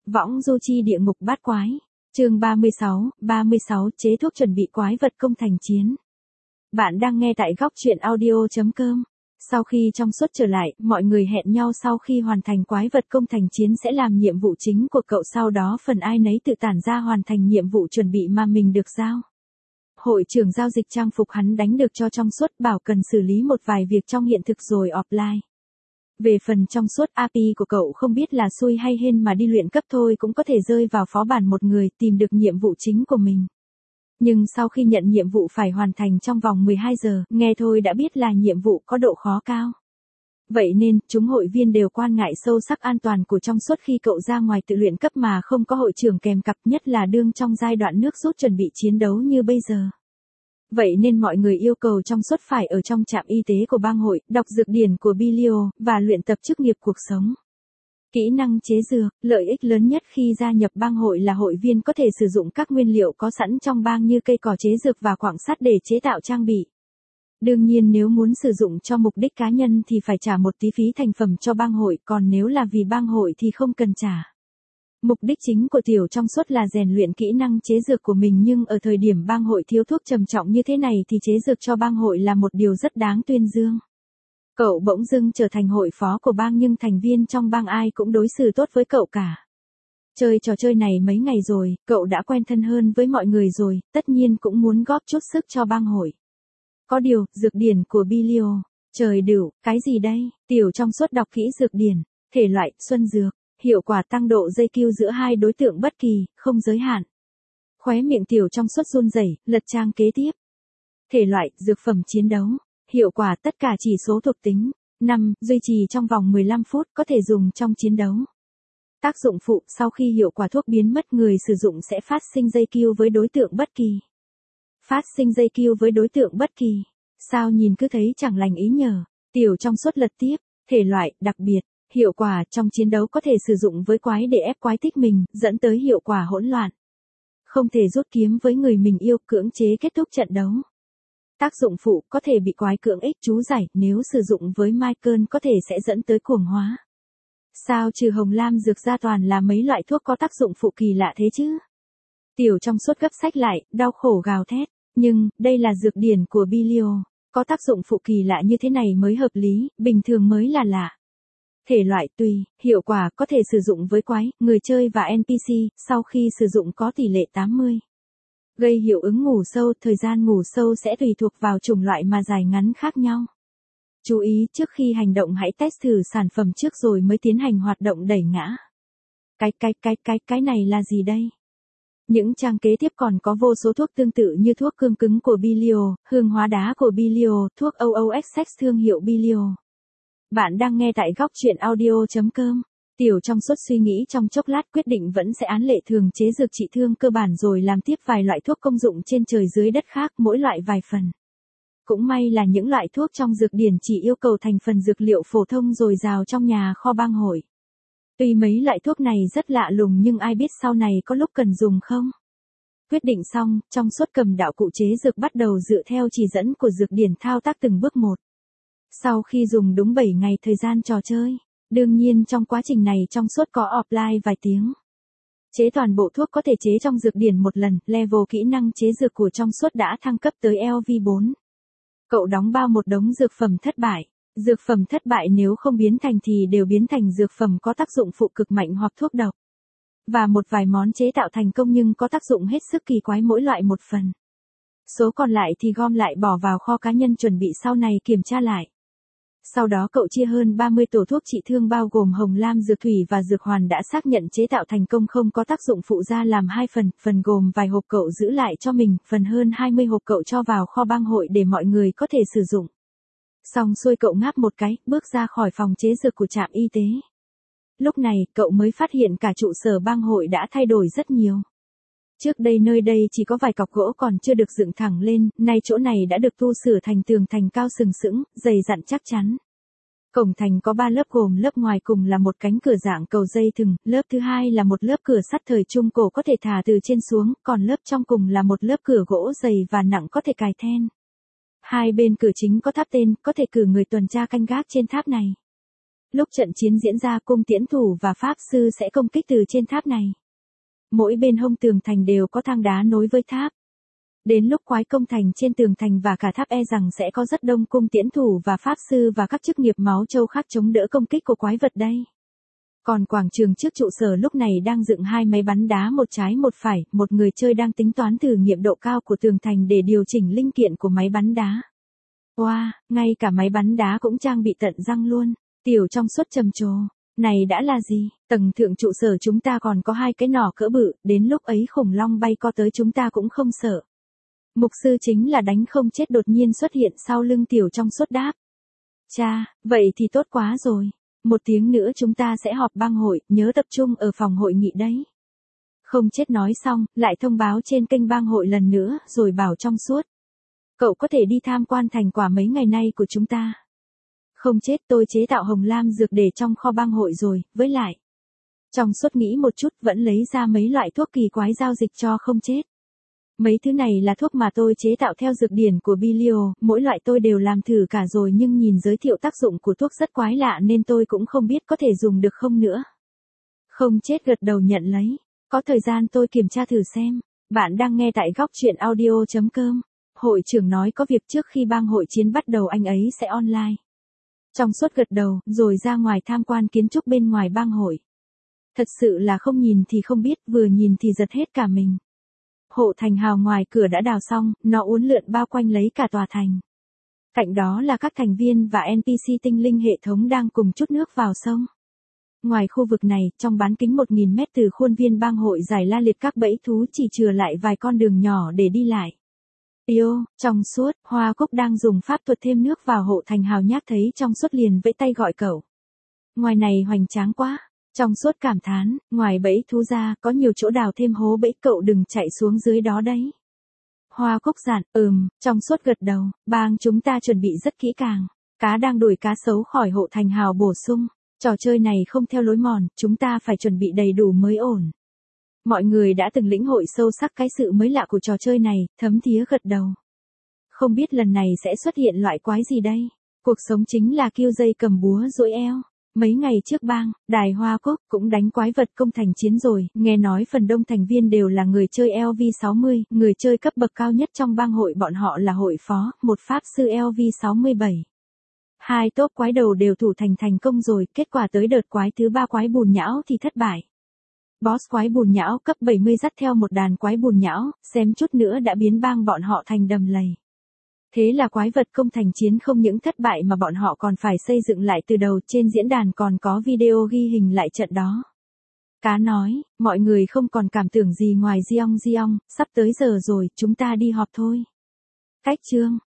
Võng du chi địa ngục bát quái. Chương 36, chế thuốc chuẩn bị quái vật công thành chiến. Bạn đang nghe tại góc truyện audio.com. Sau khi trong suốt trở lại, mọi người hẹn nhau sau khi hoàn thành quái vật công thành chiến sẽ làm nhiệm vụ chính của cậu, sau đó phần ai nấy tự tản ra hoàn thành nhiệm vụ chuẩn bị mà mình được giao. Hội trưởng giao dịch trang phục hắn đánh được cho trong suốt, bảo cần xử lý một vài việc trong hiện thực rồi offline. Về phần trong suốt, API của cậu không biết là xui hay hên mà đi luyện cấp thôi cũng có thể rơi vào phó bản một người tìm được nhiệm vụ chính của mình. Nhưng sau khi nhận nhiệm vụ phải hoàn thành trong vòng 12 giờ, nghe thôi đã biết là nhiệm vụ có độ khó cao. Vậy nên, chúng hội viên đều quan ngại sâu sắc an toàn của trong suốt khi cậu ra ngoài tự luyện cấp mà không có hội trưởng kèm cặp, nhất là đương trong giai đoạn nước rút chuẩn bị chiến đấu như bây giờ. Vậy nên mọi người yêu cầu trong suốt phải ở trong trạm y tế của bang hội, đọc dược điển của Bilio, và luyện tập chức nghiệp cuộc sống. Kỹ năng chế dược, lợi ích lớn nhất khi gia nhập bang hội là hội viên có thể sử dụng các nguyên liệu có sẵn trong bang như cây cỏ chế dược và quặng sắt để chế tạo trang bị. Đương nhiên nếu muốn sử dụng cho mục đích cá nhân thì phải trả một tí phí thành phẩm cho bang hội, còn nếu là vì bang hội thì không cần trả. Mục đích chính của Tiểu trong suốt là rèn luyện kỹ năng chế dược của mình, nhưng ở thời điểm bang hội thiếu thuốc trầm trọng như thế này thì chế dược cho bang hội là một điều rất đáng tuyên dương. Cậu bỗng dưng trở thành hội phó của bang nhưng thành viên trong bang ai cũng đối xử tốt với cậu cả. Chơi trò chơi này mấy ngày rồi, cậu đã quen thân hơn với mọi người rồi, tất nhiên cũng muốn góp chút sức cho bang hội. Có điều, dược điển của Bilio, trời đửu, cái gì đây? Tiểu trong suốt đọc kỹ dược điển, thể loại, xuân dược. Hiệu quả tăng độ dây kiu giữa hai đối tượng bất kỳ, không giới hạn. Khóe miệng Tiểu trong suốt run rẩy, lật trang kế tiếp. Thể loại, dược phẩm chiến đấu. Hiệu quả tất cả chỉ số thuộc tính. 5. Duy trì trong vòng 15 phút, có thể dùng trong chiến đấu. Tác dụng phụ, sau khi hiệu quả thuốc biến mất người sử dụng sẽ phát sinh dây kiu với đối tượng bất kỳ. Phát sinh dây kiu với đối tượng bất kỳ. Sao nhìn cứ thấy chẳng lành ý nhờ. Tiểu trong suốt lật tiếp. Thể loại, đặc biệt. Hiệu quả trong chiến đấu có thể sử dụng với quái để ép quái thích mình, dẫn tới hiệu quả hỗn loạn. Không thể rút kiếm với người mình yêu, cưỡng chế kết thúc trận đấu. Tác dụng phụ, có thể bị quái cưỡng ích trú giải, nếu sử dụng với Michael có thể sẽ dẫn tới cuồng hóa. Sao trừ hồng lam dược ra toàn là mấy loại thuốc có tác dụng phụ kỳ lạ thế chứ? Tiểu trong suốt gấp sách lại, đau khổ gào thét. Nhưng, đây là dược điển của Bilio. Có tác dụng phụ kỳ lạ như thế này mới hợp lý, bình thường mới là lạ. Thể loại tùy, hiệu quả có thể sử dụng với quái, người chơi và NPC, sau khi sử dụng có tỷ lệ 80. Gây hiệu ứng ngủ sâu, thời gian ngủ sâu sẽ tùy thuộc vào chủng loại mà dài ngắn khác nhau. Chú ý, trước khi hành động hãy test thử sản phẩm trước rồi mới tiến hành hoạt động đẩy ngã. Cái này là gì đây? Những trang kế tiếp còn có vô số thuốc tương tự như thuốc cương cứng của Bilio, hương hóa đá của Bilio, thuốc OOXX thương hiệu Bilio. Bạn đang nghe tại góc truyện audio.com. Tiểu trong suốt suy nghĩ trong chốc lát quyết định vẫn sẽ án lệ thường chế dược trị thương cơ bản rồi làm tiếp vài loại thuốc công dụng trên trời dưới đất khác, mỗi loại vài phần. Cũng may là những loại thuốc trong dược điển chỉ yêu cầu thành phần dược liệu phổ thông dồi dào trong nhà kho bang hội. Tuy mấy loại thuốc này rất lạ lùng nhưng ai biết sau này có lúc cần dùng không? Quyết định xong, trong suốt cầm đạo cụ chế dược bắt đầu dựa theo chỉ dẫn của dược điển thao tác từng bước một. Sau khi dùng đúng 7 ngày thời gian trò chơi, đương nhiên trong quá trình này trong suốt có offline vài tiếng. Chế toàn bộ thuốc có thể chế trong dược điển một lần, level kỹ năng chế dược của trong suốt đã thăng cấp tới LV4. Cậu đóng bao một đống dược phẩm thất bại. Dược phẩm thất bại nếu không biến thành thì đều biến thành dược phẩm có tác dụng phụ cực mạnh hoặc thuốc độc. Và một vài món chế tạo thành công nhưng có tác dụng hết sức kỳ quái mỗi loại một phần. Số còn lại thì gom lại bỏ vào kho cá nhân chuẩn bị sau này kiểm tra lại. Sau đó cậu chia hơn 30 tổ thuốc trị thương bao gồm hồng lam dược thủy và dược hoàn đã xác nhận chế tạo thành công không có tác dụng phụ ra làm 2 phần gồm vài hộp cậu giữ lại cho mình, phần hơn 20 hộp cậu cho vào kho bang hội để mọi người có thể sử dụng. Xong xuôi cậu ngáp một cái, bước ra khỏi phòng chế dược của trạm y tế. Lúc này, cậu mới phát hiện cả trụ sở bang hội đã thay đổi rất nhiều. Trước đây nơi đây chỉ có vài cọc gỗ còn chưa được dựng thẳng lên, nay chỗ này đã được tu sửa thành tường thành cao sừng sững, dày dặn chắc chắn. Cổng thành có 3 lớp gồm lớp ngoài cùng là một cánh cửa dạng cầu dây thừng, lớp thứ hai là một lớp cửa sắt thời trung cổ có thể thả từ trên xuống, còn lớp trong cùng là một lớp cửa gỗ dày và nặng có thể cài then. Hai bên cửa chính có tháp tên, có thể cử người tuần tra canh gác trên tháp này. Lúc trận chiến diễn ra, cung tiễn thủ và pháp sư sẽ công kích từ trên tháp này. Mỗi bên hông tường thành đều có thang đá nối với tháp. Đến lúc quái công thành trên tường thành và cả tháp rằng sẽ có rất đông cung tiễn thủ và pháp sư và các chức nghiệp máu châu khác chống đỡ công kích của quái vật đây. Còn quảng trường trước trụ sở lúc này đang dựng 2 máy bắn đá một trái một phải, một người chơi đang tính toán thử nghiệm độ cao của tường thành để điều chỉnh linh kiện của máy bắn đá. Wow, ngay cả máy bắn đá cũng trang bị tận răng luôn. Tiểu trong suốt trầm trồ. Này đã là gì? Tầng thượng trụ sở chúng ta còn có 2 cái nỏ cỡ bự, đến lúc ấy khủng long bay co tới chúng ta cũng không sợ. Mục sư chính là đánh không chết đột nhiên xuất hiện sau lưng tiểu trong suốt đáp. Cha, vậy thì tốt quá rồi. 1 tiếng nữa chúng ta sẽ họp bang hội, nhớ tập trung ở phòng hội nghị đấy. Không chết nói xong, lại thông báo trên kênh bang hội lần nữa, rồi bảo trong suốt. Cậu có thể đi tham quan thành quả mấy ngày nay của chúng ta. Không chết, tôi chế tạo hồng lam dược để trong kho bang hội rồi, với lại. Trong suốt nghĩ một chút vẫn lấy ra mấy loại thuốc kỳ quái giao dịch cho không chết. Mấy thứ này là thuốc mà tôi chế tạo theo dược điển của Bilio, mỗi loại tôi đều làm thử cả rồi nhưng nhìn giới thiệu tác dụng của thuốc rất quái lạ nên tôi cũng không biết có thể dùng được không nữa. Không chết gật đầu nhận lấy. Có thời gian tôi kiểm tra thử xem. Bạn đang nghe tại góc truyện audio.com. Hội trưởng nói có việc trước khi bang hội chiến bắt đầu anh ấy sẽ online. Trong suốt gật đầu, rồi ra ngoài tham quan kiến trúc bên ngoài bang hội. Thật sự là không nhìn thì không biết, vừa nhìn thì giật hết cả mình. Hộ thành hào ngoài cửa đã đào xong, nó uốn lượn bao quanh lấy cả tòa thành. Cạnh đó là các thành viên và NPC tinh linh hệ thống đang cùng trút nước vào sông. Ngoài khu vực này, trong bán kính 1000 mét từ khuôn viên bang hội giải la liệt các bẫy thú chỉ chừa lại vài con đường nhỏ để đi lại. Trong suốt, Hoa Cúc đang dùng pháp thuật thêm nước vào hộ thành hào nhác thấy trong suốt liền vẫy tay gọi cậu. Ngoài này hoành tráng quá. Trong suốt cảm thán, ngoài bẫy thú ra, có nhiều chỗ đào thêm hố bẫy cậu đừng chạy xuống dưới đó đấy. Hoa Cúc dặn, trong suốt gật đầu, bang chúng ta chuẩn bị rất kỹ càng. Cá đang đuổi cá sấu khỏi hộ thành hào bổ sung. Trò chơi này không theo lối mòn, chúng ta phải chuẩn bị đầy đủ mới ổn. Mọi người đã từng lĩnh hội sâu sắc cái sự mới lạ của trò chơi này, thấm thía gật đầu. Không biết lần này sẽ xuất hiện loại quái gì đây? Cuộc sống chính là kêu dây cầm búa duỗi eo. Mấy ngày trước bang, đài Hoa Cúc cũng đánh quái vật công thành chiến rồi, nghe nói phần đông thành viên đều là người chơi LV60, người chơi cấp bậc cao nhất trong bang hội bọn họ là hội phó, một pháp sư LV67. 2 tốp quái đầu đều thủ thành công rồi, kết quả tới đợt quái thứ 3 quái bùn nhão thì thất bại. Boss quái bùn nhão cấp 70 dắt theo một đàn quái bùn nhão, xem chút nữa đã biến bang bọn họ thành đầm lầy. Thế là quái vật công thành chiến không những thất bại mà bọn họ còn phải xây dựng lại từ đầu, trên diễn đàn còn có video ghi hình lại trận đó. Cá nói, mọi người không còn cảm tưởng gì ngoài Giong, sắp tới giờ rồi, chúng ta đi họp thôi. Cách chương